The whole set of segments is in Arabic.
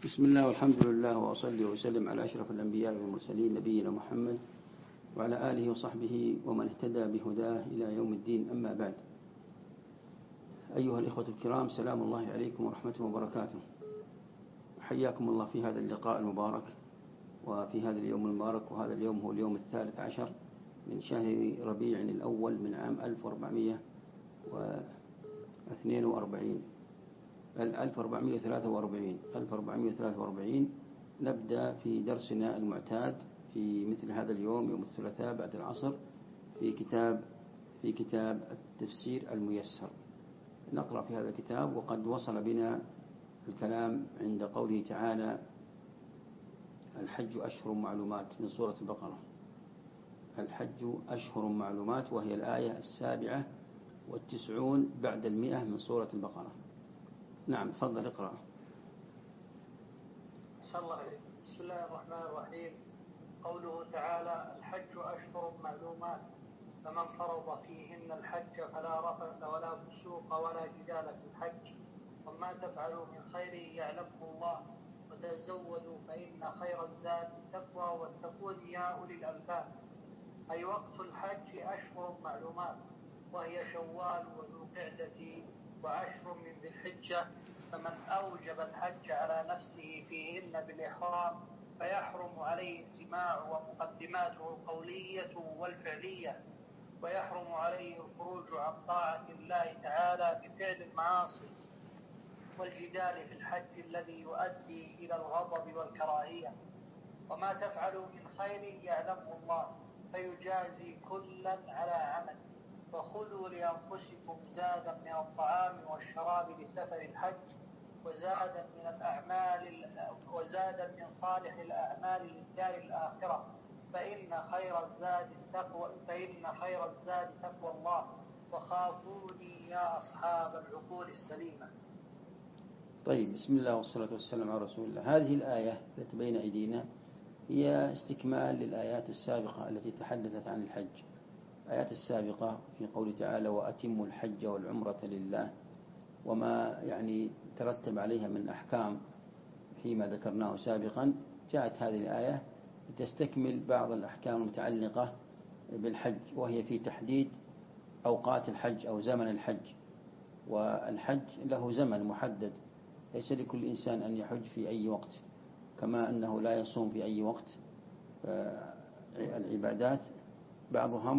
بسم الله والحمد لله وأصلي وسلم على أشرف الأنبياء والمرسلين نبينا محمد وعلى آله وصحبه ومن اهتدى بهداه إلى يوم الدين. أما بعد، أيها الإخوة الكرام، سلام الله عليكم ورحمته وبركاته. حياكم الله في هذا اللقاء المبارك وفي هذا اليوم المبارك. وهذا اليوم هو اليوم 13 من شهر ربيع الأول من عام 1443. نبدأ في درسنا المعتاد في مثل هذا اليوم، يوم الثلاثاء بعد العصر، في كتاب التفسير الميسر. نقرأ في هذا الكتاب، وقد وصل بنا الكلام عند قوله تعالى: الحج أشهر معلومات، من سورة البقرة. الحج أشهر معلومات، وهي الآية 97 بعد 100 من سورة البقرة. نعم، تفضل اقرأ. الله عليك. بسم الله الرحمن الرحيم. قوله تعالى: الحج أشهر معلومات، فمن فرض فيهن الحج فلا رفث ولا فسوق ولا جدال في الحج، وما تفعلوا من خير يعلمه الله، وتزودوا فإن خير الزاد التقوى واتقون يا أولي الألباب. أي وقت الحج أشهر معلومات، وهي شوال وذو القعدة وعشر من ذي الحجة، فمن أوجب الحج على نفسه فيهن بالإحرام فيحرم عليه الجماع ومقدماته القولية والفعلية، ويحرم عليه الخروج عن طاعة الله تعالى بفعل المعاصي والجدال في الحج الذي يؤدي إلى الغضب والكراهية. وما تفعلوا من خير يعلمه الله فيجازي كلا على عمل. وخذوا لأنفسكم زادا من الطعام والشراب لسفر الحج، وزادا من صالح الأعمال للدار الآخرة، فإن خير الزاد تقوى الله، وخافوني يا أصحاب العقول السليمة. طيب، بسم الله والصلاة والسلام على رسول الله. هذه الآية التي بين أيدينا هي استكمال للآيات السابقة التي تحدثت عن الحج. الآيات السابقة في قول تعالى: وأتموا الحج والعمرة لله، وما ترتب عليها من أحكام فيما ذكرناه سابقا. جاءت هذه الآية لتستكمل بعض الأحكام المتعلقة بالحج، وهي في تحديد أوقات الحج أو زمن الحج. والحج له زمن محدد، ليس لكل إنسان أن يحج في أي وقت، كما أنه لا يصوم في أي وقت. العبادات بعضها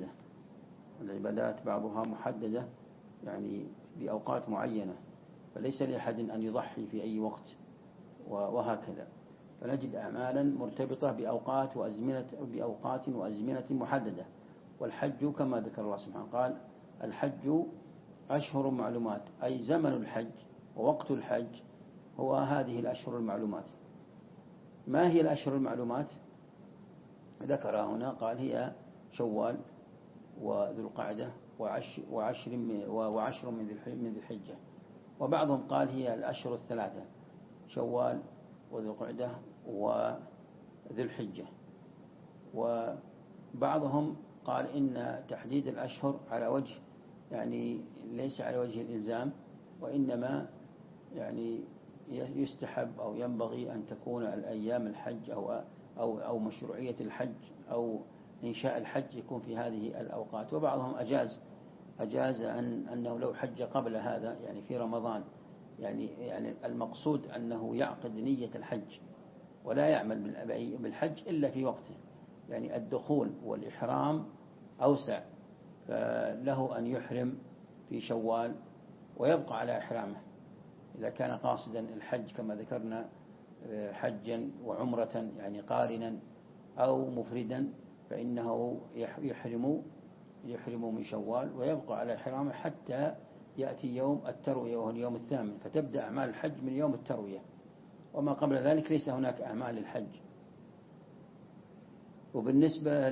محددة، بأوقات معينة، فليس لأحد أن يضحي في أي وقت وهكذا. فنجد أعمالا مرتبطة بأوقات وأزمنة محددة. والحج كما ذكر الله سبحانه قال: الحج أشهر معلومات، أي زمن الحج ووقت الحج هو هذه الأشهر المعلومات. ما هي الأشهر المعلومات؟ ذكرها هنا، قال: هي شوال وذو القعدة وعشر من ذي الحجة. وبعضهم قال هي الأشهر الثلاثة: شوال وذو القعدة وذو الحجة. وبعضهم قال إن تحديد الأشهر على وجه ليس على وجه الإلزام، وإنما يستحب أو ينبغي أن تكون الأيام الحج أو مشروعية الحج أو إنشاء الحج يكون في هذه الأوقات. وبعضهم أجاز أنه لو حج قبل هذا، في رمضان، المقصود أنه يعقد نية الحج ولا يعمل بالحج إلا في وقته. الدخول والإحرام أوسع، فله أن يحرم في شوال ويبقى على إحرامه إذا كان قاصدا الحج كما ذكرنا، حجا وعمرة قارنا أو مفردا، فإنه يحرم من شوال ويبقى على إحرامه حتى يأتي يوم التروية وهو اليوم الثامن، فتبدأ أعمال الحج من يوم التروية، وما قبل ذلك ليس هناك أعمال للحج. وبالنسبة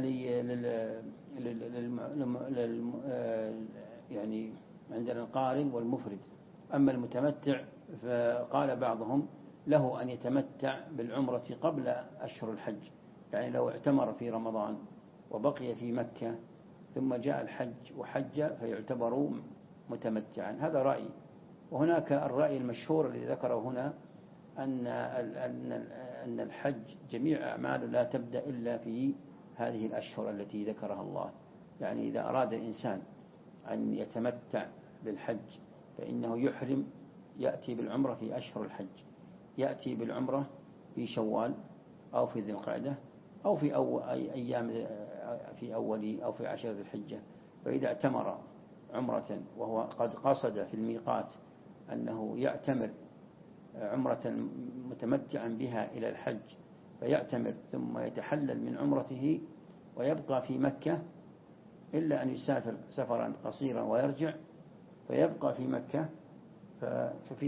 عندنا القارن والمفرد. أما المتمتع فقال بعضهم له أن يتمتع بالعمرة قبل أشهر الحج، لو اعتمر في رمضان وبقي في مكة ثم جاء الحج وحج فيعتبر متمتعا. هذا رأي. وهناك الرأي المشهور الذي ذكره هنا أن الحج جميع أعماله لا تبدأ إلا في هذه الأشهر التي ذكرها الله. يعني إذا أراد الإنسان أن يتمتع بالحج فإنه يحرم، يأتي بالعمرة في أشهر الحج، يأتي بالعمرة في شوال أو في ذي القعدة أو في أيام في أول أو في 10 ذي الحجة. فإذا اعتمر عمرة وهو قد قصد في الميقات أنه يعتمر عمرة متمتعا بها إلى الحج، فيعتمر ثم يتحلل من عمرته ويبقى في مكة إلا أن يسافر سفرا قصيرا ويرجع، فيبقى في مكة. ففي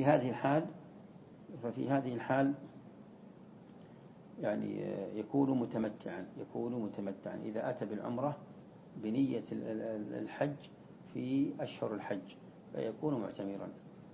هذه الحال يعني يكون متمتعا إذا أتى بالعمرة بنية الحج في أشهر الحج، فيكون معتمرا،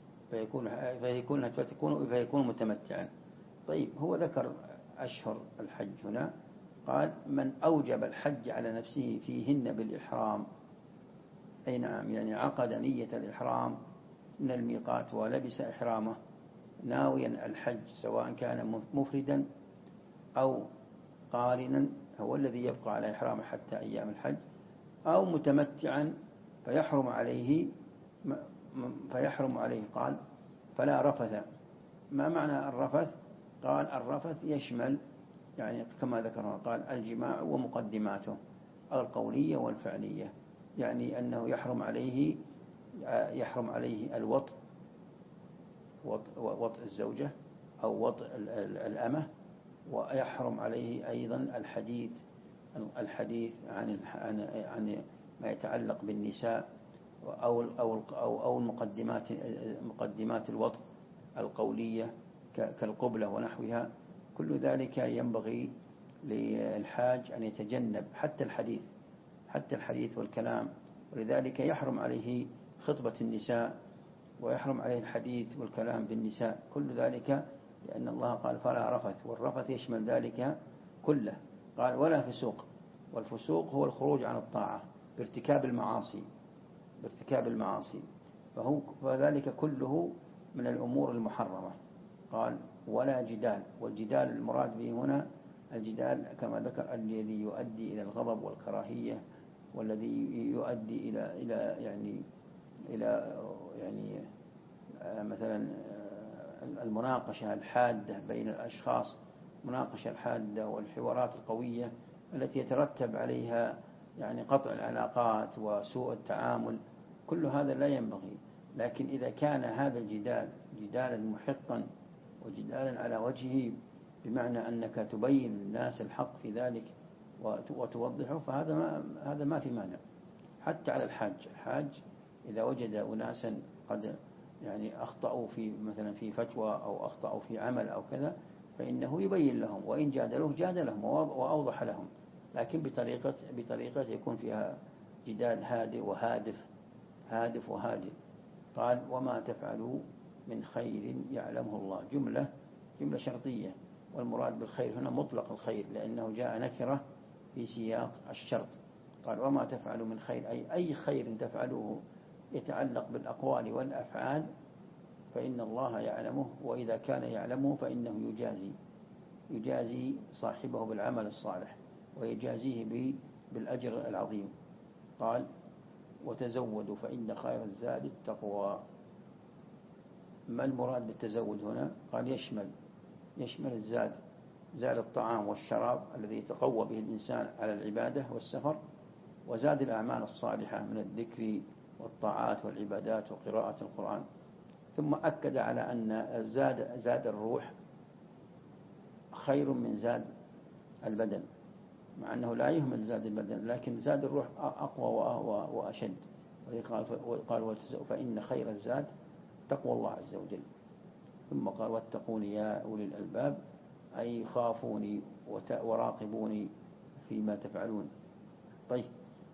فيكون متمتعا. طيب، هو ذكر أشهر الحج هنا، قال من أوجب الحج على نفسه فيهن بالإحرام، أي نعم، يعني عقد نية الإحرام من الميقات ولبس إحرامه ناويا الحج، سواء كان مفردا أو قارنا، هو الذي يبقى على إحرامه حتى أيام الحج، أو متمتعا فيحرم عليه. قال فلا رفث. ما معنى الرفث؟ قال الرفث يشمل يعني كما ذكرنا، قال الجماع ومقدماته القولية والفعلية، يعني أنه يحرم عليه الوطء، وطء الزوجة أو وطء الأمة، ويحرم عليه أيضا الحديث عن ما يتعلق بالنساء أو مقدمات الوطء القولية كالقبلة ونحوها. كل ذلك ينبغي للحاج أن يتجنب حتى الحديث والكلام، ولذلك يحرم عليه خطبة النساء، ويحرم عليه الحديث والكلام بالنساء، كل ذلك لأن الله قال فلا رفث، والرفث يشمل ذلك كله. قال ولا فسوق، والفسوق هو الخروج عن الطاعة بارتكاب المعاصي، فذلك كله من الأمور المحرمة. قال ولا جدال، والجدال المراد به هنا الجدال كما ذكر الذي يؤدي إلى الغضب والكراهية، والذي يؤدي إلى مثلا المناقشة الحادة بين الأشخاص، مناقشة الحادة والحوارات القوية التي يترتب عليها يعني قطع العلاقات وسوء التعامل، كل هذا لا ينبغي. لكن إذا كان هذا الجدال جدالا محقا وجدالا على وجهه، بمعنى أنك تبين للناس الحق في ذلك وتوضحه، فهذا ما في مانع. حتى على الحاج إذا وجد أناسا قد يعني أخطأوا مثلا في فتوى أو أخطأوا في عمل أو كذا، فإنه يبين لهم، وإن جادلهم وأوضح لهم، لكن بطريقة يكون فيها جدال هادف وهادئ. قال وما تفعلوا من خير يعلمه الله، جملة شرطية، والمراد بالخير هنا مطلق الخير، لأنه جاء نكرة في سياق الشرط. قال وما تفعلوا من خير، أي خير تفعلوه يتعلق بالأقوال والأفعال فإن الله يعلمه، وإذا كان يعلمه فإنه يجازي صاحبه بالعمل الصالح ويجازيه بالأجر العظيم. قال وتزودوا فإن خير الزاد التقوى. ما المراد بالتزود هنا؟ قال يشمل الزاد، زاد الطعام والشراب الذي يتقوى به الإنسان على العبادة والسفر، وزاد الأعمال الصالحة من الذكر والطاعات والعبادات وقراءة القرآن. ثم أكد على أن زاد الروح خير من زاد البدن، مع أنه لا يهمل زاد البدن، لكن زاد الروح أقوى وأشد. قال فإن خير الزاد تقوى الله عز وجل. ثم قال واتقون يا أولي الألباب، أي خافوني وراقبوني فيما تفعلون. طيب،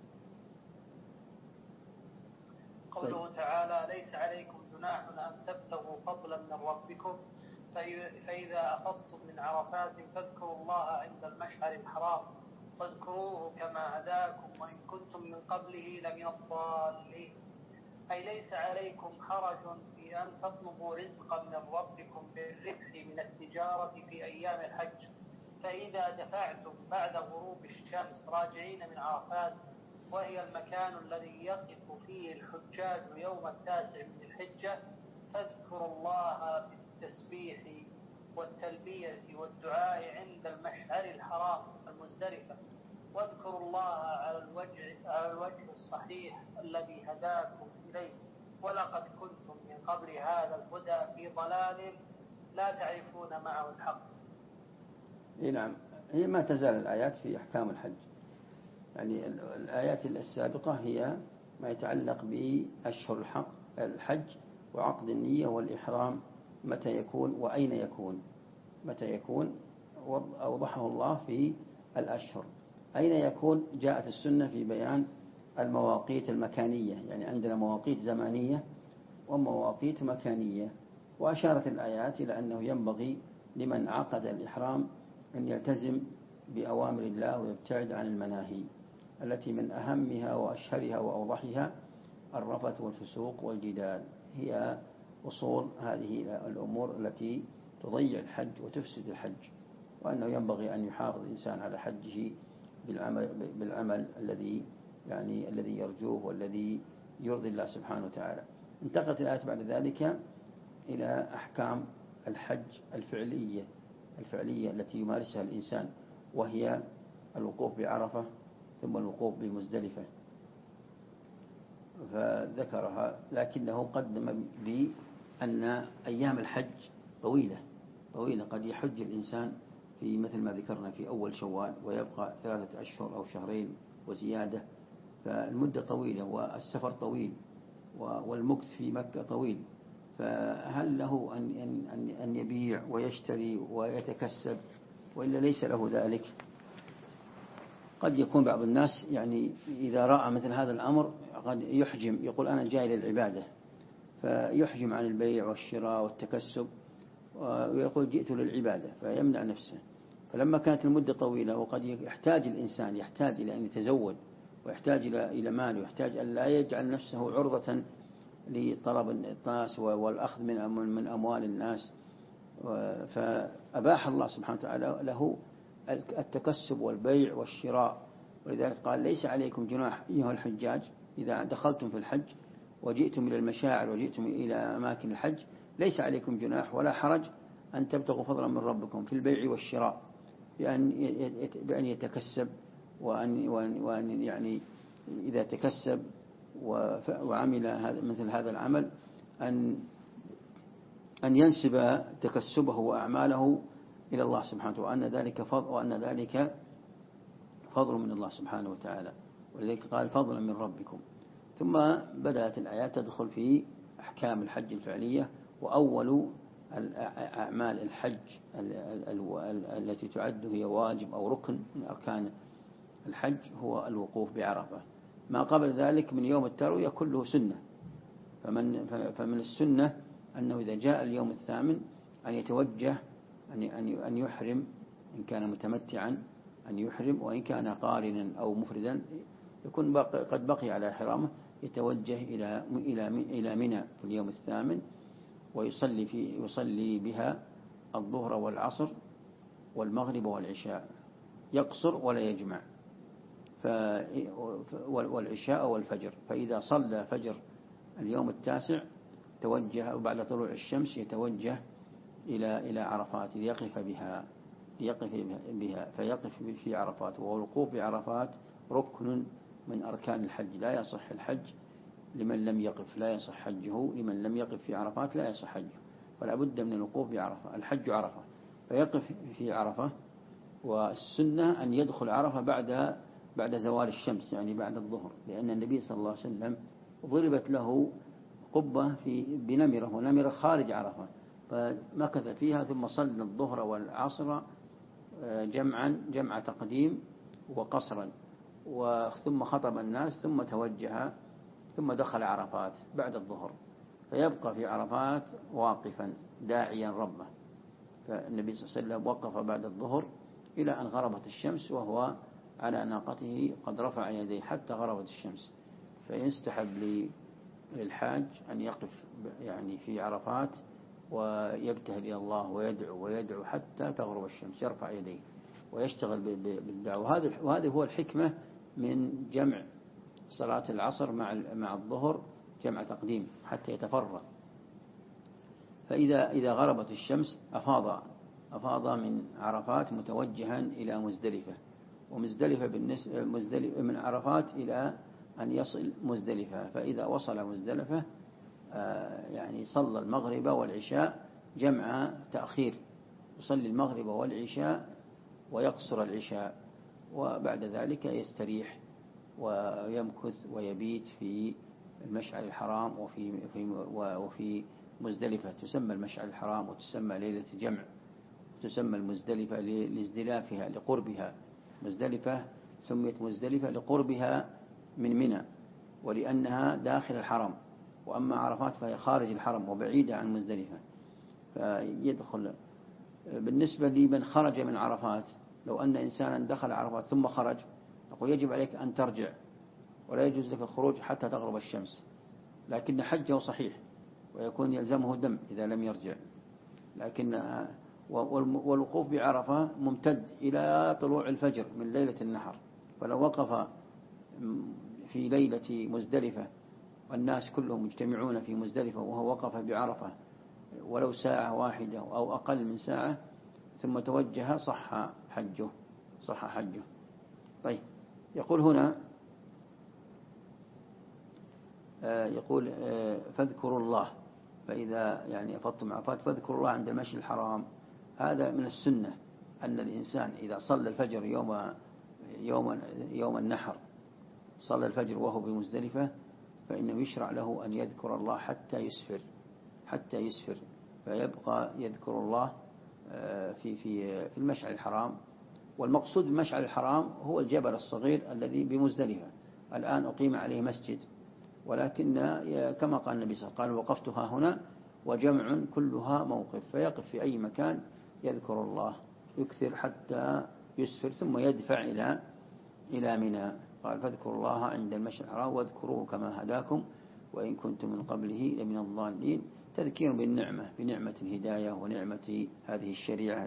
قوله تعالى ليس عليكم جناح أن تبتغوا فضلا من ربكم فإذا أفضتم من عرفات فاذكروا الله عند المشعر الحرام واذكروه كما هداكم وإن كنتم من قبله لمن الضالين. أي ليس عليكم حرج في أن تطلبوا رزقا من ربكم بالربح من التجارة في أيام الحج، فإذا دفعتم بعد غروب الشمس راجعين من عرفات، وهي المكان الذي يقف فيه الحجاج يوم 9 من الحجة، فاذكروا الله بالتسبيح والتلبية والدعاء عند المشعر الحرام المزدلفة، واذكروا الله على الوجه الصحيح الذي هداكم إليه، ولقد كنتم من قبل هذا الهدى في ضلال لا تعرفون معه الحق. نعم، هي ما تزال الآيات في أحكام الحج. يعني الآيات السابقة هي ما يتعلق بأشهر الحج وعقد النية والإحرام، متى يكون وأين يكون. متى يكون أوضحه الله في الأشهر. أين يكون جاءت السنة في بيان المواقيت المكانية، يعني عندنا مواقيت زمانية ومواقيت مكانية. وأشارت الآيات إلى أنه ينبغي لمن عقد الإحرام أن يلتزم بأوامر الله ويبتعد عن المناهي التي من أهمها وأشهرها وأوضحها الرفث والفسوق والجدال. هي أصول هذه الأمور التي تضيع الحج وتفسد الحج، وأنه ينبغي أن يحافظ الإنسان على حجه بالعمل الذي يرجوه والذي يرضي الله سبحانه وتعالى. انتقلت الآية بعد ذلك إلى أحكام الحج الفعلية التي يمارسها الإنسان، وهي الوقوف بعرفة ثم الوقوف بمزدلفة، فذكرها. لكنه قدم بأن أيام الحج طويلة، قد يحج الإنسان في مثل ما ذكرنا في أول شوال ويبقى 3 أشهر أو شهرين وزيادة، فالمدة طويلة والسفر طويل والمكث في مكة طويل. فهل له أن يبيع ويشتري ويتكسب، وإلا ليس له ذلك؟ قد يكون بعض الناس يعني إذا رأى مثل هذا الأمر قد يحجم، يقول أنا جاي للعبادة، فيحجم عن البيع والشراء والتكسب ويقول جئت للعبادة، فيمنع نفسه. فلما كانت المدة طويلة وقد يحتاج الإنسان إلى أن يتزود، ويحتاج إلى مال، ويحتاج أن لا يجعل نفسه عرضة لطلب الناس والأخذ من أموال الناس، فأباح الله سبحانه وتعالى له التكسب والبيع والشراء. ولذلك قال ليس عليكم جناح أيها الحجاج إذا دخلتم في الحج وجئتم إلى المشاعر وجئتم إلى أماكن الحج، ليس عليكم جناح ولا حرج أن تبتغوا فضلا من ربكم في البيع والشراء، بأن يتكسب وأن يعني إذا تكسب وعمل مثل هذا العمل أن ينسب تكسبه وأعماله إلى الله سبحانه وتعالى، وأن ذلك فضل من الله سبحانه وتعالى. ولذلك قال فضلا من ربكم. ثم بدأت الآيات تدخل في أحكام الحج الفعلية. وأول أعمال الحج التي تعد هي واجب أو ركن من أركان الحج هو الوقوف بعرفة. ما قبل ذلك من يوم التروية كله سنة. فمن السنة أنه إذا جاء اليوم الثامن أن يتوجه أن يحرم، إن كان متمتعا أن يحرم، وإن كان قارنا أو مفردا يكون قد بقي على إحرامه، يتوجه إلى منى في اليوم الثامن ويصلي بها الظهر والعصر والمغرب والعشاء، يقصر ولا يجمع، والعشاء والفجر. فإذا صلى فجر اليوم التاسع توجه، وبعد طلوع الشمس يتوجه إلى عرفات ليقف بها فيقف في عرفات. والوقوف بعرفات ركن من أركان الحج، لا يصح الحج لمن لم يقف، لا يصح حجه لمن لم يقف في عرفات، لا يصح حجه، فلا بد من الوقوف بعرفة. الحج عرفة، فيقف في عرفة. والسنة أن يدخل عرفة بعد زوال الشمس، يعني بعد الظهر، لأن النبي صلى الله عليه وسلم ضربت له قبة بنمرة، ونمرة خارج عرفة، فمكث فيها ثم صلى الظهر والعصر جمع تقديم وقصرا، ثم خطب الناس ثم توجه ثم دخل عرفات بعد الظهر، فيبقى في عرفات واقفا داعيا ربه. فالنبي صلى الله عليه وسلم وقف بعد الظهر إلى أن غربت الشمس وهو على ناقته قد رفع يديه حتى غربت الشمس. فيستحب للحاج أن يقف يعني في عرفات ويبتهل إلى الله ويدعو حتى تغرب الشمس، يرفع يديه ويشتغل بالدعوة. وهذا هو الحكمة من جمع صلاة العصر مع الظهر، جمع تقديم حتى يتفرغ. فإذا غربت الشمس أفاض من عرفات متوجها إلى مزدلفة، ومزدلفة من عرفات إلى أن يصل مزدلفة. فإذا وصل مزدلفة يعني صلى المغرب والعشاء جمع تأخير، يصلي المغرب والعشاء ويقصر العشاء، وبعد ذلك يستريح ويمكث ويبيت في المشعر الحرام وفي مزدلفة. تسمى المشعر الحرام وتسمى ليلة جمع، تسمى المزدلفة لازدلافها لقربها. مزدلفة سميت مزدلفة لقربها من منى ولأنها داخل الحرم، وأما عرفات فهي خارج الحرم وبعيدة عن مزدلفة. فيدخل بالنسبة لمن خرج من عرفات، لو أن إنسانا دخل عرفات ثم خرج، نقول يجب عليك أن ترجع، ولا يجوز لك الخروج حتى تغرب الشمس، لكن حجه صحيح ويكون يلزمه دم إذا لم يرجع. لكن والوقوف بعرفة ممتد إلى طلوع الفجر من ليلة النحر. فلو وقف في ليلة مزدلفة والناس كلهم مجتمعون في مزدلفة وهو وقف بعرفة ولو ساعة واحدة أو أقل من ساعة ثم توجه صح حجه. طيب، يقول هنا يقول فاذكروا الله، فإذا يعني أفضتم عرفات فاذكروا الله عند المشي الحرام. هذا من السنة أن الإنسان إذا صلى الفجر يوم النحر، صلى الفجر وهو بمزدلفة، فإنه يشرع له أن يذكر الله حتى يسفر فيبقى يذكر الله في المشعر الحرام. والمقصود بالمشعر الحرام هو الجبل الصغير الذي بمزدلفة. الآن أقيم عليه مسجد، ولكن كما قال النبي صلى الله عليه وسلم: وقفتها هنا وجمع كلها موقف. فيقف في أي مكان يذكر الله، يكثر حتى يسفر ثم يدفع إلى منى. قال: فاذكروا الله عند المشعر الحرام واذكروه كما هداكم وإن كنتم من قبله لمن الضالين. تذكير بنعمة الهداية ونعمة هذه الشريعة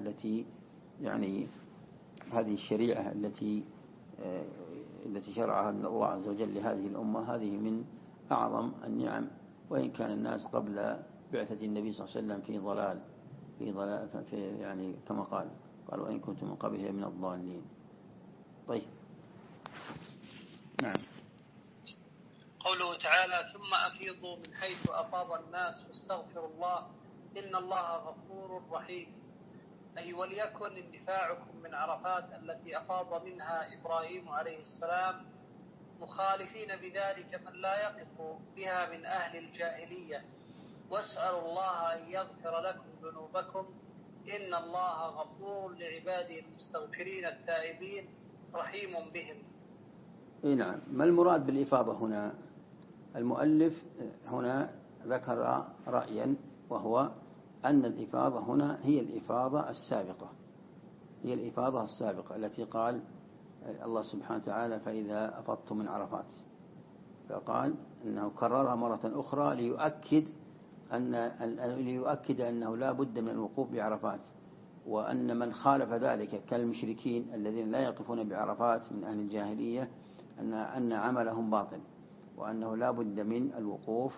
التي شرعها الله عز وجل لهذه الأمة. هذه من أعظم النعم، وإن كان الناس قبل بعثة النبي صلى الله عليه وسلم في ضلال يعني كما قال وإن كنتم من قبله من الضالين. طيب، نعم. قوله تعالى: ثم أفيضوا من حيث أفاض الناس واستغفروا الله إن الله غفور رحيم. أي وليكن اندفاعكم من عرفات التي أفاض منها إبراهيم عليه السلام مخالفين بذلك من لا يقف بها من أهل الجاهلية، واسألوا الله أن يغفر لكم ذنوبكم إن الله غفور لعباده المستغفرين التائبين رحيم بهم. نعم. ما المراد بالإفاضة هنا؟ المؤلف هنا ذكر رأيا، وهو أن الإفاضة هنا هي الإفاضة السابقة التي قال الله سبحانه وتعالى: فإذا أفضتم من عرفات. فقال أنه كررها مرة أخرى ليؤكد أنه لا بد من الوقوف بعرفات، وأن من خالف ذلك كالمشركين الذين لا يقفون بعرفات من أهل الجاهلية أن عملهم باطل، وأنه لا بد من الوقوف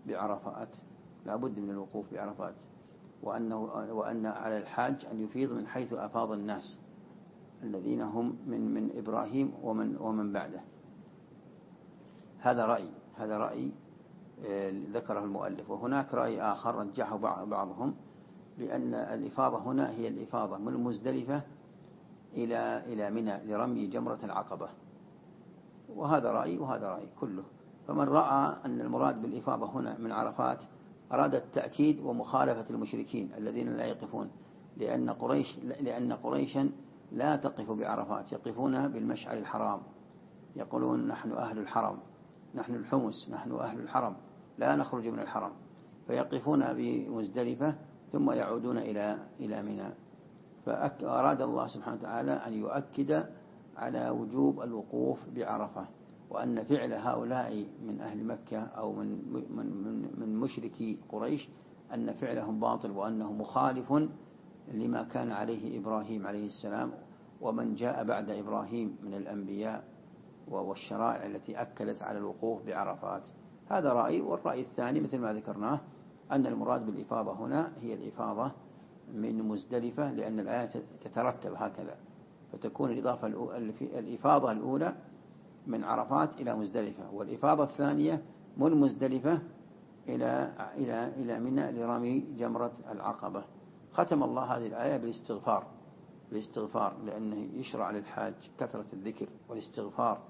بعرفات، وأن على الحاج أن يفيض من حيث أفاض الناس الذين هم من إبراهيم ومن بعده. هذا رأي ذكره المؤلف. وهناك رأي آخر رجحه بعضهم بأن الإفاضة هنا هي الإفاضة من مزدلفة إلى منى لرمي جمرة العقبة. وهذا رأي كله. فمن رأى أن المراد بالإفاضة هنا من عرفات أراد التأكيد ومخالفة المشركين الذين لا يقفون، لأن قريشا لا تقف بعرفات، يقفون بالمشعر الحرام، يقولون: نحن أهل الحرم، نحن الحمس، نحن أهل الحرم، لا نخرج من الحرم. فيقفون بمزدلفة ثم يعودون إلى منى. فأراد الله سبحانه وتعالى أن يؤكد على وجوب الوقوف بعرفة، وأن فعل هؤلاء من أهل مكة أو من مشركي قريش أن فعلهم باطل وأنه مخالف لما كان عليه إبراهيم عليه السلام ومن جاء بعد إبراهيم من الأنبياء والشرائع التي أكدت على الوقوف بعرفات. هذا رأي. والرأي الثاني مثل ما ذكرناه أن المراد بالإفاضة هنا هي الإفاضة من مزدلفة، لأن الآية تترتب هكذا، فتكون الإفاضة الأولى من عرفات إلى مزدلفة، والإفاضة الثانية من مزدلفة إلى منى لرمي جمرة العقبة. ختم الله هذه الآية بالاستغفار لأنه يشرع للحاج كثرة الذكر والاستغفار،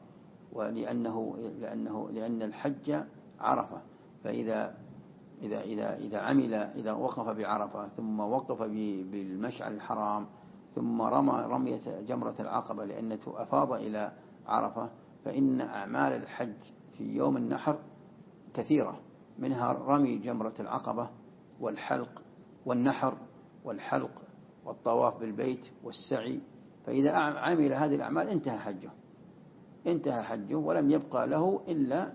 لأن الحج عرفة. فإذا إذا وقف بعرفة ثم وقف بالمشعر الحرام ثم رمية جمرة العقبة لأنه أفاض إلى عرفة، فإن أعمال الحج في يوم النحر كثيرة، منها رمي جمرة العقبة والحلق والنحر والحلق والطواف بالبيت والسعي. فإذا عمل هذه الأعمال انتهى حجه ولم يبقى له إلا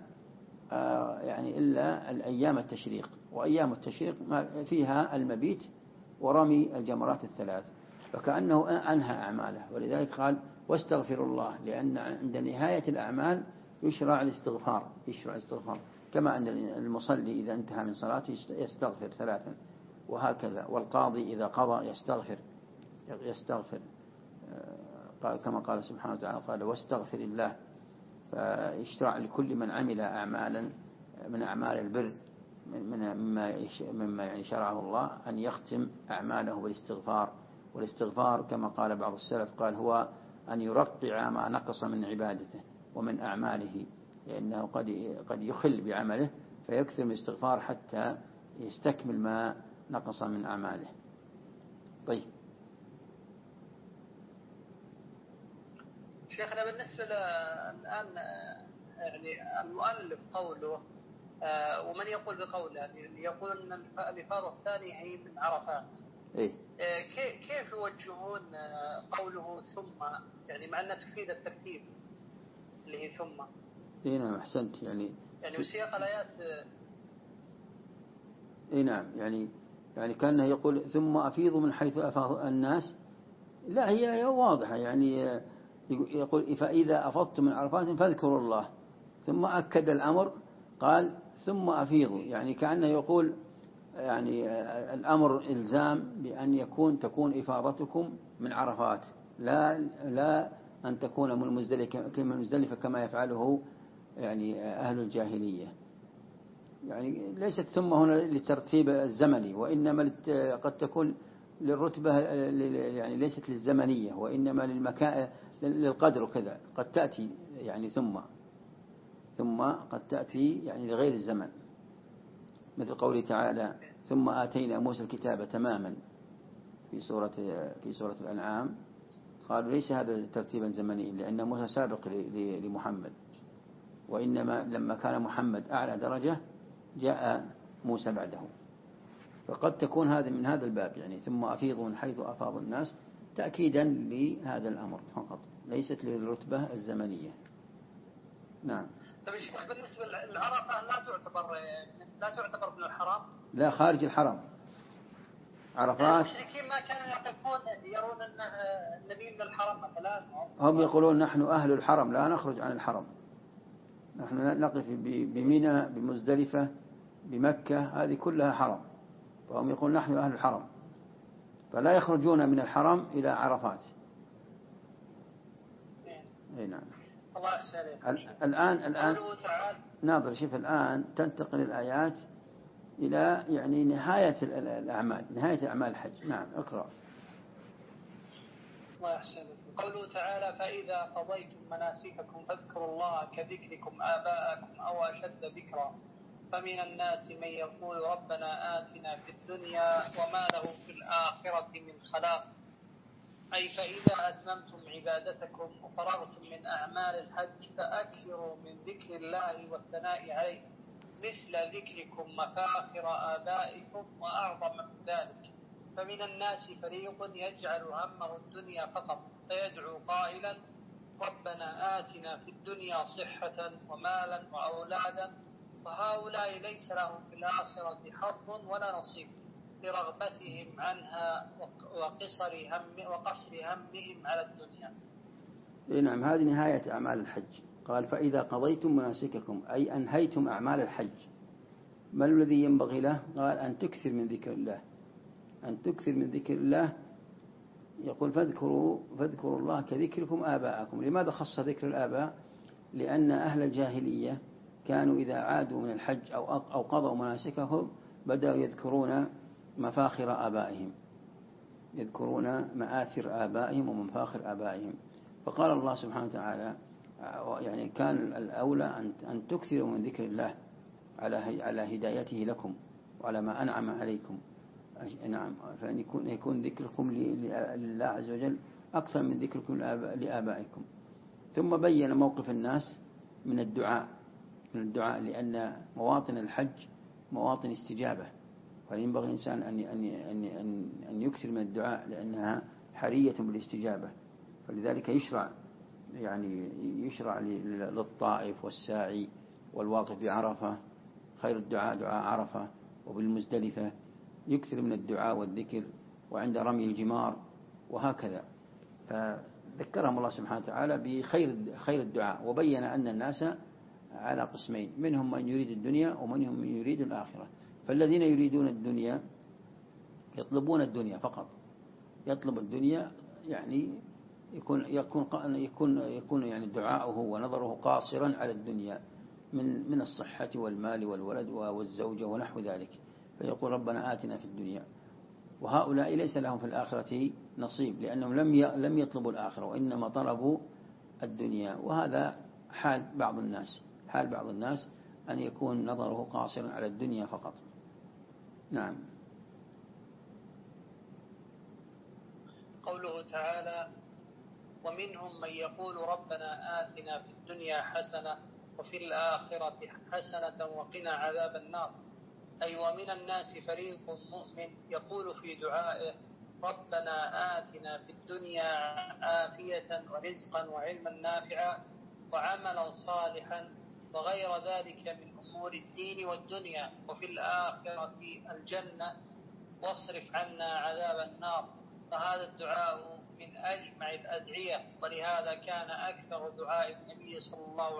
الأيام التشريق، وأيام التشريق فيها المبيت ورمي الجمرات الثلاث، فكأنه أنهى أعماله. ولذلك قال واستغفر الله، لأن عند نهاية الأعمال يشرع الاستغفار كما أن المصلي إذا انتهى من صلاته يستغفر 3 وهكذا، والقاضي إذا قضى يستغفر كما قال سبحانه وتعالى قال واستغفر الله. فيشرع لكل من عمل أعمالا من أعمال البر مما شرعه الله أن يختم أعماله بالاستغفار. والاستغفار كما قال بعض السلف قال هو أن يرقع ما نقص من عبادته ومن أعماله، لأنه قد يخل بعمله فيكثر من الاستغفار حتى يستكمل ما نقص من أعماله. طيب شيخنا، بالنسبة الآن يعني المؤلف قوله ومن يقول بقوله يعني يقول أن الإفاضة الثانية هي من عرفات، كيف يوجهون قوله ثم، يعني مع أنها تفيد الترتيب اللي هي ثم؟ نعم أحسنت. يعني وسياق الآيات نعم يعني كأنه يقول ثم أفيضوا من حيث أفاض الناس. لا، هي واضحة، يعني يقول فإذا أفضتم من عرفات فاذكروا الله، ثم أكد الأمر قال ثم أفيضوا، يعني كأنه يقول يعني الأمر إلزام بأن تكون إفاضتكم من عرفات، لا أن تكون من مزدلفة كما يفعله يعني أهل الجاهلية. يعني ليست ثم هنا للترتيب الزمني، وإنما قد تكون للرتبة، يعني ليست للزمنية وإنما للمكان للقدر وكذا. قد تأتي يعني ثم قد تأتي يعني لغير الزمن، مثل قوله تعالى ثم آتينا موسى الكتاب تماما في سورة الأنعام. قالوا ليس هذا ترتيبا زمنيا لأن موسى سابق لمحمد، وإنما لما كان محمد أعلى درجة جاء موسى بعده. فقد تكون هذا من هذا الباب، يعني ثم أفيضوا من حيث أفاض الناس تأكيدا لهذا الأمر فقط، ليست للرتبة الزمنية. نعم. طيب الشيخ، بالنسبة للعرفة لا تعتبر من الحرام؟ لا، خارج الحرم. عرفات المشركين ما كانوا يقفون يرون أن النبي من الحرم مثلا؟ هم يقولون نحن أهل الحرم لا نخرج عن الحرم، نحن نقف بمنى بمزدلفة بمكة، هذه كلها حرم، فهم يقول نحن أهل الحرم فلا يخرجون من الحرم إلى عرفات. نعم. الله يحسن. الآن ناظر شوف، الآن تنتقل الآيات إلى يعني نهاية الأعمال، نهاية أعمال الحج. نعم اقرأ. الله يحسن. قوله تعالى فإذا قضيتم مناسككم فاذكروا الله كذكركم آباءكم أو أشد ذكرا فمن الناس من يقول ربنا آتنا في الدنيا وما له في الآخرة من خلاق. أي فإذا أتممتم عبادتكم وفرغتم من أعمال الحج فأكثروا من ذكر الله والثناء عليه مثل ذكركم مفاخر آبائكم وأعظم من ذلك. فمن الناس فريق يجعل همه الدنيا فقط فيدعو قائلا ربنا آتنا في الدنيا صحة ومالا وأولادا وهؤلاء ليس لهم في الآخرة حظ ولا نصيب لرغبتهم عنها وقصر همهم على الدنيا. نعم، هذه نهاية أعمال الحج. قال فإذا قضيتم مناسككم أي أنهيتم أعمال الحج، ما الذي ينبغي له؟ قال أن تكثر من ذكر الله، أن تكثر من ذكر الله. يقول فاذكروا الله كذكركم آباءكم. لماذا خص ذكر الآباء؟ لأن أهل الجاهلية كانوا إذا عادوا من الحج أو قضوا مناسكهم بدأوا يذكرون مفاخر آبائهم، يذكرون مآثر آبائهم ومفاخر آبائهم. فقال الله سبحانه وتعالى يعني كان الأولى أن تكثروا من ذكر الله على هدايته لكم وعلى ما أنعم عليكم. نعم، فأن يكون ذكركم لله عز وجل أكثر من ذكركم لآبائكم. ثم بين موقف الناس من الدعاء، لأن مواطن الحج مواطن استجابة، فينبغي الإنسان أن يكثر من الدعاء لأنها حرية بالاستجابة. فلذلك يشرع للطائف والساعي والواقف بعرفة خير الدعاء دعاء عرفة، وبالمزدلفة يكثر من الدعاء والذكر، وعند رمي الجمار وهكذا. فذكرهم الله سبحانه وتعالى بخير الدعاء، وبين أن الناس على قسمين، منهم من يريد الدنيا ومنهم من يريد الآخرة. فالذين يريدون الدنيا يطلبون الدنيا فقط، يطلب الدنيا، يعني يكون يعني دعاؤه ونظره قاصرا على الدنيا من الصحة والمال والولد والزوجة ونحو ذلك، فيقول ربنا آتنا في الدنيا. وهؤلاء ليس لهم في الآخرة نصيب، لأنهم لم يطلبوا الآخرة وإنما طلبوا الدنيا. وهذا حال بعض الناس أن يكون نظره قاصرا على الدنيا فقط. نعم. قوله تعالى ومنهم من يقول ربنا آتنا في الدنيا حسنة وفي الآخرة حسنة وقنا عذاب النار، أي ومن الناس فريق مؤمن يقول في دعائه ربنا آتنا في الدنيا عافية ورزقا وعلما نافعا وعملا صالحا وغير ذلك من أمور الدين والدنيا، وفي الآخرة الجنة واصرف عنا عذاب النار. فهذا الدعاء من أجمع الأدعية، ولهذا كان أكثر دعاء النبي صلى الله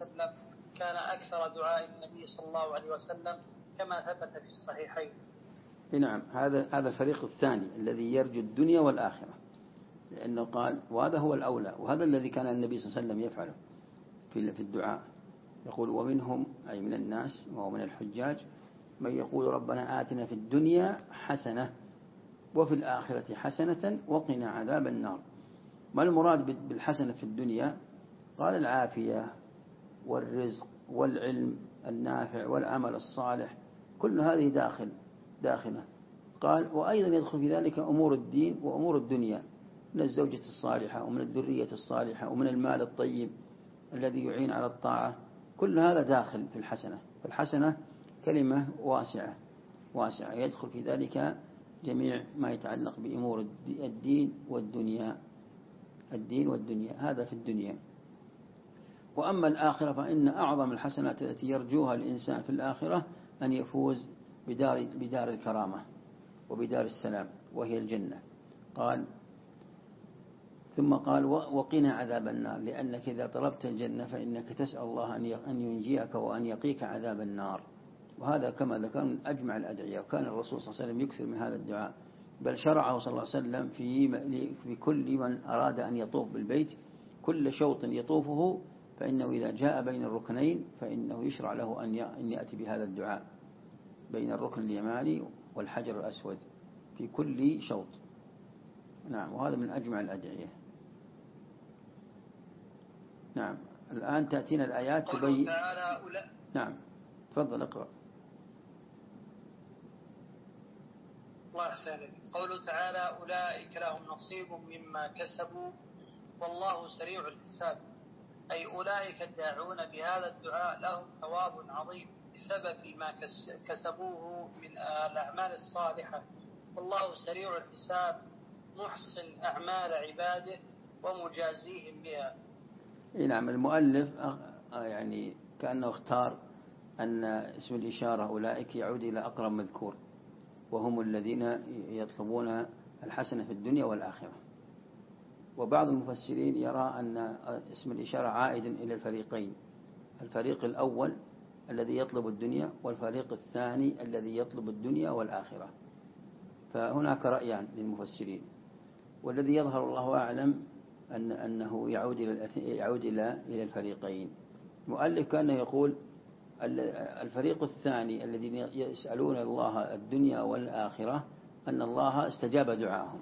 عليه وسلم كما ثبت في الصحيحين. نعم، هذا الفريق الثاني الذي يرجو الدنيا والآخرة، لأنه قال وهذا هو الأولى، وهذا الذي كان النبي صلى الله عليه وسلم يفعله في الدعاء. يقول ومنهم أي من الناس ومن الحجاج من يقول ربنا آتنا في الدنيا حسنة وفي الآخرة حسنة وقنا عذاب النار. ما المراد بالحسنة في الدنيا؟ قال العافية والرزق والعلم النافع والعمل الصالح، كل هذه داخلة. قال وأيضا يدخل في ذلك أمور الدين وأمور الدنيا، من الزوجة الصالحة ومن الذرية الصالحة ومن المال الطيب الذي يعين على الطاعة، كل هذا داخل في الحسنة. فالحسنة كلمة واسعة يدخل في ذلك جميع ما يتعلق بأمور الدين والدنيا. هذا في الدنيا. وأما الآخرة فإن أعظم الحسنات التي يرجوها الإنسان في الآخرة أن يفوز بدار الكرامة وبدار السلام وهي الجنة. ثم قال وقنا عذاب النار، لأنك إذا طلبت الجنة فإنك تسأل الله أن ينجيك وأن يقيك عذاب النار. وهذا كما ذكر من أجمع الأدعية، وكان الرسول صلى الله عليه وسلم يكثر من هذا الدعاء، بل شرعه صلى الله عليه وسلم في كل من أراد أن يطوف بالبيت، كل شوط يطوفه فإنه إذا جاء بين الركنين فإنه يشرع له أن يأتي بهذا الدعاء بين الركن اليماني والحجر الأسود في كل شوط. نعم، وهذا من أجمع الأدعية. نعم، الآن تأتينا الآيات تبين. نعم، تفضل اقرأ. الله يحسنك. قوله تعالى أولئك لهم نصيب مما كسبوا والله سريع الحساب، أي أولئك الداعون بهذا الدعاء لهم ثواب عظيم بسبب ما كسبوه من الأعمال الصالحة، والله سريع الحساب محسن أعمال عباده ومجازيهم بها. نعم، المؤلف يعني كأنه اختار أن اسم الإشارة أولئك يعود إلى أقرب مذكور، وهم الذين يطلبون الحسنة في الدنيا والآخرة. وبعض المفسرين يرى أن اسم الإشارة عائد إلى الفريقين، الفريق الأول الذي يطلب الدنيا، والفريق الثاني الذي يطلب الدنيا والآخرة. فهناك رأيان للمفسرين، والذي يظهر الله أعلم أنه يعود إلى الفريقين. المؤلف كان يقول الفريق الثاني الذين يسألون الله الدنيا والآخرة أن الله استجاب دعاءهم،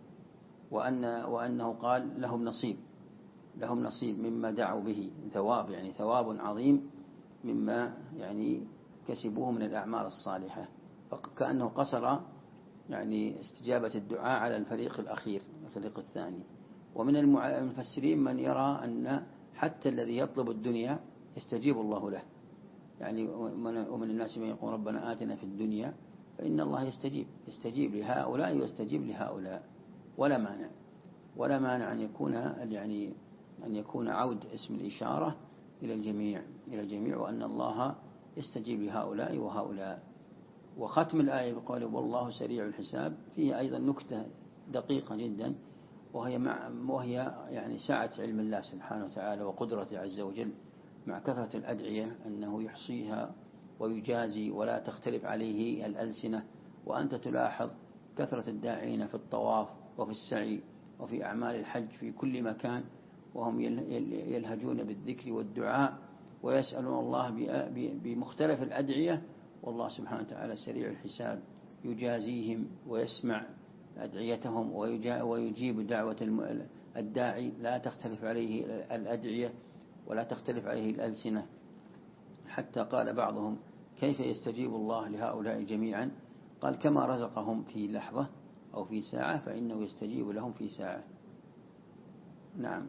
وأنه قال لهم نصيب مما دعوا به، ثواب، يعني ثواب عظيم مما يعني كسبوه من الأعمال الصالحة. فكأنه قصر يعني استجابة الدعاء على الفريق الأخير، الفريق الثاني. ومن المفسرين من يرى أن حتى الذي يطلب الدنيا يستجيب الله له، يعني ومن الناس من يقول ربنا آتنا في الدنيا، فإن الله يستجيب لهؤلاء ويستجيب لهؤلاء، ولا مانع أن يكون عود اسم الإشارة إلى الجميع وأن الله يستجيب لهؤلاء وهؤلاء. وختم الآية بقوله والله سريع الحساب فيه أيضا نكتة دقيقة جدا، وهي يعني سعة علم الله سبحانه وتعالى وقدرته عز وجل مع كثرة الأدعية، أنه يحصيها ويجازي ولا تختلف عليه الألسنة. وأنت تلاحظ كثرة الداعين في الطواف وفي السعي وفي أعمال الحج في كل مكان، وهم يلهجون بالذكر والدعاء ويسألون الله بمختلف الأدعية، والله سبحانه وتعالى سريع الحساب يجازيهم ويسمع أدعيتهم ويجيب دعوة الداعي، لا تختلف عليه الأدعية ولا تختلف عليه الألسنة. حتى قال بعضهم كيف يستجيب الله لهؤلاء جميعا؟ قال كما رزقهم في لحظة أو في ساعة فإنه يستجيب لهم في ساعة. نعم.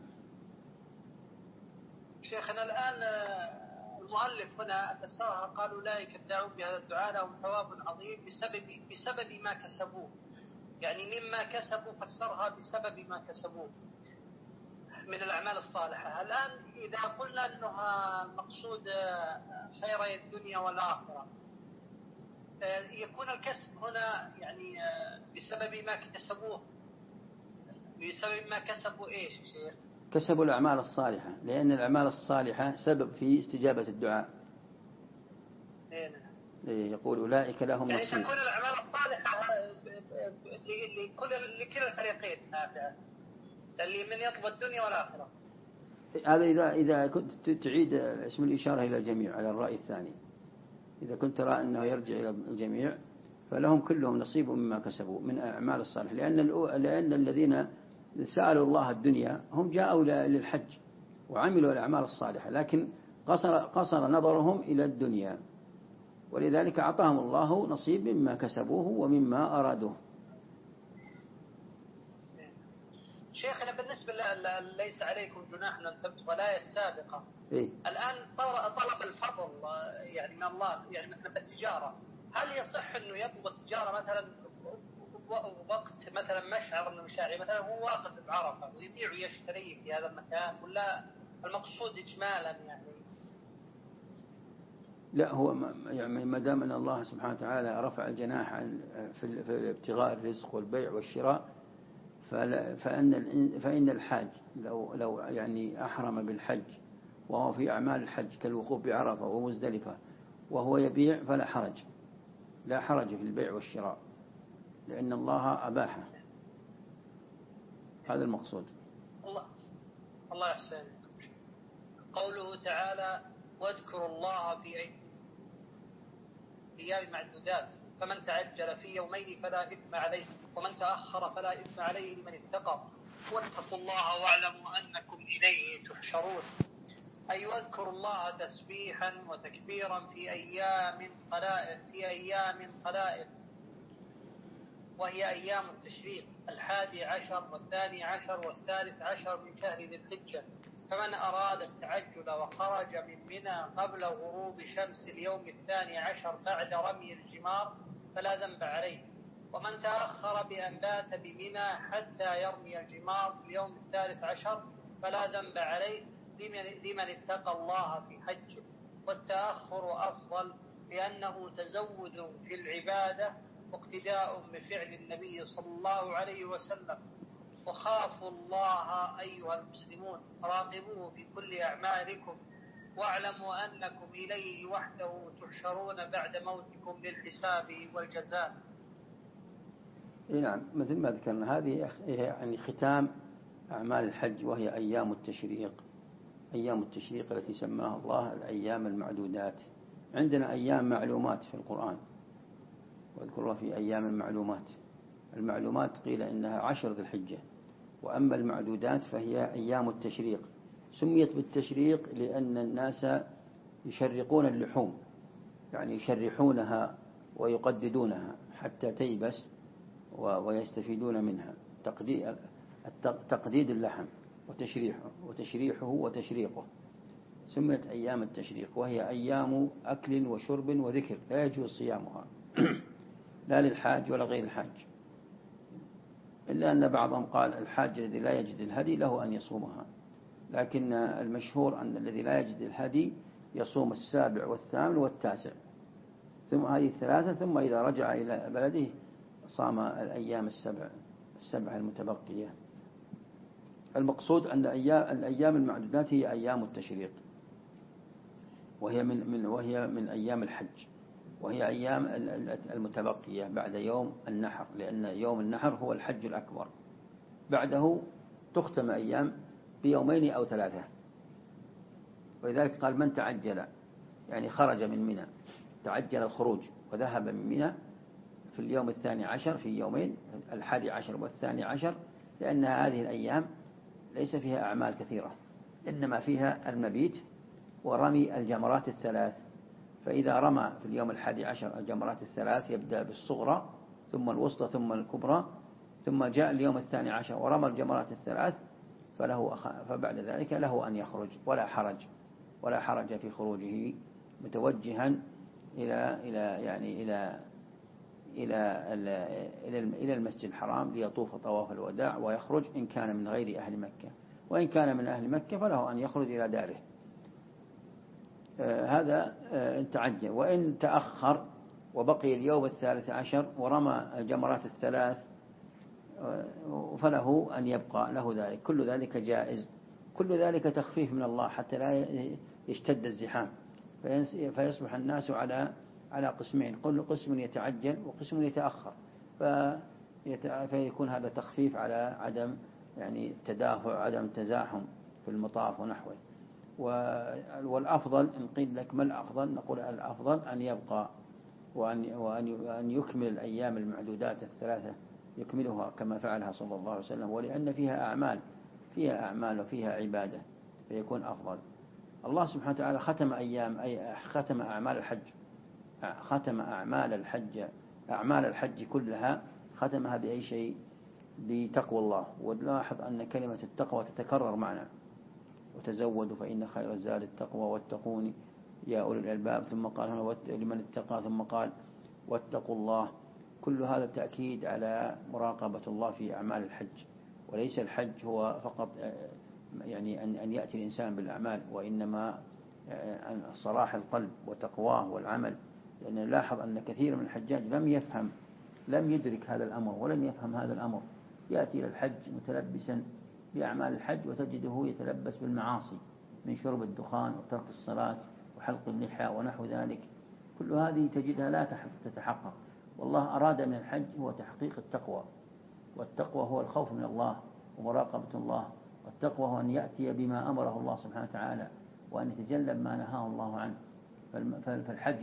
شيخنا الآن المؤلف هنا فسرها قال أولئك الداعون بهذا الدعاء لهم ثواب عظيم بسبب ما كسبوه، يعني مما كسبوا فسرها بسبب ما كسبوه من الأعمال الصالحة. الآن إذا قلنا أنها مقصود خيري الدنيا والآخرة، يكون الكسب هنا يعني بسبب ما كسبوه، بسبب ما كسبوا إيش شيخ؟ كسبوا الأعمال الصالحة، لأن الأعمال الصالحة سبب في استجابة الدعاء. يقول أولئك لهم نصيب، يعني تكون الأعمال الصالحة لكل الفريقين نافعة، اللي من يطلب الدنيا والآخرة. هذا إذا كنت تعيد اسم الإشارة إلى الجميع على الرأي الثاني، إذا كنت ترى أنه يرجع إلى الجميع فلهم كلهم نصيب مما كسبوا من أعمال الصالحة، لأن الذين سألوا الله الدنيا هم جاءوا للحج وعملوا الأعمال الصالحة، لكن قصر نظرهم إلى الدنيا، ولذلك أعطاهم الله نصيب مما كسبوه ومما أرادوه. شيخنا بالنسبة ليس عليكم جناح أن تبتغوا الآية السابقة، إيه؟ الآن طلب الفضل يعني من الله، يعني مثلا بالتجارة، هل يصح أنه يطلب التجارة مثلا وقت مثلا مشعر من المشاعر، مثلا هو واقف بعرفة ويبيع ويشتري في هذا المكان، ولا المقصود إجمالا يعني؟ لا، هو يعني ما دام أن الله سبحانه وتعالى رفع الجناح في ابتغاء الرزق والبيع والشراء، فإن الحاج لو يعني أحرم بالحج وهو في أعمال الحج كالوقوف بعرفة ومزدلفة وهو يبيع فلا حرج، لا حرج في البيع والشراء، لأن الله أباحه. هذا المقصود. الله يحسن. قوله تعالى واذكروا الله في أيام معدودات، فمن تعجل في يومين فلا إثم عليه ومن تأخر فلا إثم عليه لمن اتقى واتقوا الله واعلموا أنكم إليه تحشرون. أي واذكروا الله تسبيحا وتكبيرا في أيام قلائل وهي أيام التشريق 11 و12 و13 من شهر ذي الحجة. فمن أراد التعجل وخرج من منى قبل غروب شمس اليوم 12 بعد رمي الجمار فلا ذنب عليه، ومن تأخر بأن بات بمنى حتى يرمي الجمار في اليوم 13 فلا ذنب عليه لمن اتقى الله في حجه. والتأخر أفضل لأنه تزود في العبادة واقتداء بفعل النبي صلى الله عليه وسلم. وخافوا الله أيها المسلمون، راقبوه في كل أعمالكم، واعلموا أنكم إليه وحده تحشرون بعد موتكم للحساب والجزاء. نعم، مثل ما ذكرنا هذه يعني ختام أعمال الحج، وهي أيام التشريق. أيام التشريق التي سماها الله الأيام المعدودات. عندنا أيام معلومات في القرآن، واذكر الله في أيام المعلومات. المعلومات قيل إنها 10 ذي الحجة، وأما المعدودات فهي أيام التشريق. سميت بالتشريق لأن الناس يشرقون اللحوم، يعني يشرحونها ويقددونها حتى تيبس ويستفيدون منها. تقديد اللحم وتشريحه وتشريقه. سميت أيام التشريق، وهي أيام أكل وشرب وذكر لا يجوز صيامها لا للحاج ولا غير الحاج، إلا أن بعضهم قال الحاج الذي لا يجد الهدي له أن يصومها، لكن المشهور أن الذي لا يجد الهدي يصوم 7 و8 و9، ثم هذه 3، ثم إذا رجع إلى بلده صام الأيام السبع المتبقية. المقصود أن الأيام المعدودات هي أيام التشريق، وهي من أيام الحج، وهي أيام المتبقية بعد يوم النحر، لأن يوم النحر هو الحج الأكبر. بعده تختم أيام بيومين أو 3، ولذلك قال من تعجل، يعني خرج من منى، تعجل الخروج وذهب من منى في اليوم 12 في يومين 11 و12، لأن هذه الأيام ليس فيها أعمال كثيرة، إنما فيها المبيت ورمي الجمرات 3. فإذا رمى في اليوم 11 الجمرات 3 يبدأ بالصغرى ثم الوسطى ثم الكبرى، ثم جاء اليوم 12 ورمى الجمرات 3 فبعد ذلك له أن يخرج ولا حرج في خروجه متوجها إلى المسجد الحرام ليطوف طواف الوداع ويخرج إن كان من غير أهل مكة، وإن كان من أهل مكة فله أن يخرج إلى داره. هذا إن تعجل. وإن تأخر وبقي اليوم 13 ورمى الجمرات 3 فله أن يبقى له ذلك. كل ذلك جائز، كل ذلك تخفيف من الله حتى لا يشتد الزحام، فيصبح الناس على قسمين، كل قسم يتعجل وقسم يتأخر، فيكون هذا تخفيف على عدم يعني تدافع، عدم تزاحم في المطاف ونحوه. والأفضل إن قيل لك ما الأفضل، نقول الأفضل أن يبقى وأن يكمل الأيام المعدودات 3 يكملها كما فعلها صلى الله عليه وسلم، ولأن فيها أعمال وفيها عبادة فيكون أفضل. الله سبحانه وتعالى ختم أعمال الحج كلها، ختمها بأي شيء؟ بتقوى الله. ونلاحظ أن كلمة التقوى تتكرر معنا، وتزودوا فإن خير الزاد التقوى واتقوني يا أولي الألباب، ثم قال لمن اتقى، ثم قال واتقوا الله. كل هذا تأكيد على مراقبة الله في أعمال الحج، وليس الحج هو فقط يعني أن يأتي الإنسان بالأعمال، وإنما صلاح القلب وتقواه والعمل. لأن نلاحظ أن كثير من الحجاج لم يدرك هذا الأمر ولم يفهم هذا الأمر، يأتي إلى الحج متلبسا بأعمال الحج وتجده يتلبس بالمعاصي من شرب الدخان وترك الصلاة وحلق اللحى ونحو ذلك. كل هذه تجدها لا تتحقق. والله أراد من الحج هو تحقيق التقوى، والتقوى هو الخوف من الله ومراقبة الله، والتقوى هو أن يأتي بما أمره الله سبحانه وتعالى وأن يتجنب ما نهاه الله عنه. فالحج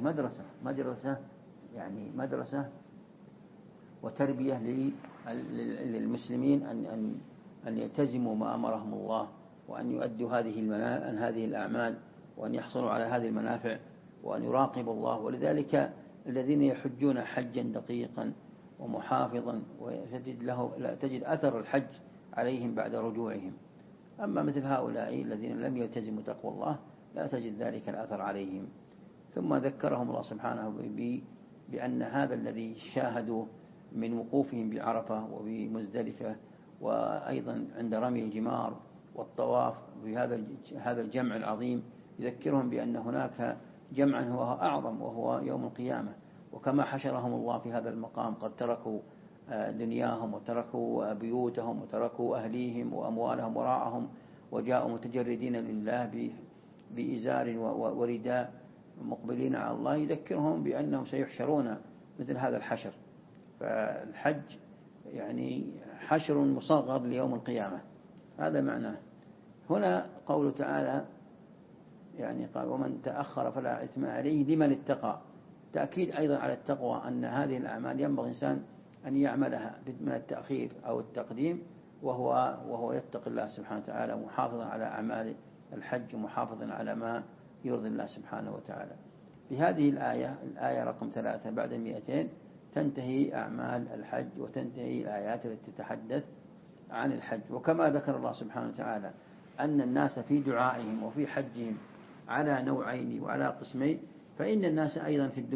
مدرسة وتربية للمسلمين أن يلتزموا ما أمرهم الله، وأن يؤدوا هذه الأعمال، وأن يحصلوا على هذه المنافع، وأن يراقبوا الله. ولذلك الذين يحجون حجا دقيقا ومحافظا تجد أثر الحج عليهم بعد رجوعهم. أما مثل هؤلاء الذين لم يلتزموا تقوى الله لا تجد ذلك الأثر عليهم. ثم ذكرهم الله سبحانه بأن هذا الذي شاهدوا من وقوفهم بعرفة وبمزدلفة، وأيضا عند رمي الجمار والطواف بهذا الجمع العظيم، يذكرهم بأن هناك جمعا هو أعظم وهو يوم القيامة. وكما حشرهم الله في هذا المقام قد تركوا دنياهم وتركوا بيوتهم وتركوا أهليهم وأموالهم وراءهم وجاءوا متجردين لله بإزار ورداء مقبلين على الله، يذكرهم بأنهم سيحشرون مثل هذا الحشر. فالحج يعني حشر مصغر ليوم القيامة، هذا معناه. هنا قوله تعالى يعني قال ومن تأخر فلا إثم عليه لمن اتقى، تأكيد أيضا على التقوى، أن هذه الأعمال ينبغي الإنسان أن يعملها من التأخير أو التقديم وهو يتقي الله سبحانه وتعالى، محافظا على أعمال الحج ومحافظا على ما يرضي الله سبحانه وتعالى. بهذه الآية رقم 3 بعد 200 تنتهي أعمال الحج وتنتهي الآيات التي تتحدث عن الحج. وكما ذكر الله سبحانه وتعالى أن الناس في دعائهم وفي حجهم على نوعين وعلى قسمين، فإن الناس أيضا في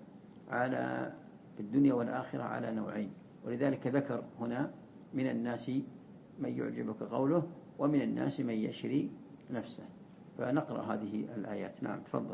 الدنيا والآخرة على نوعين. ولذلك ذكر هنا من الناس من يعجبك قوله ومن الناس من يشري نفسه. فنقرأ هذه الآيات. نعم تفضل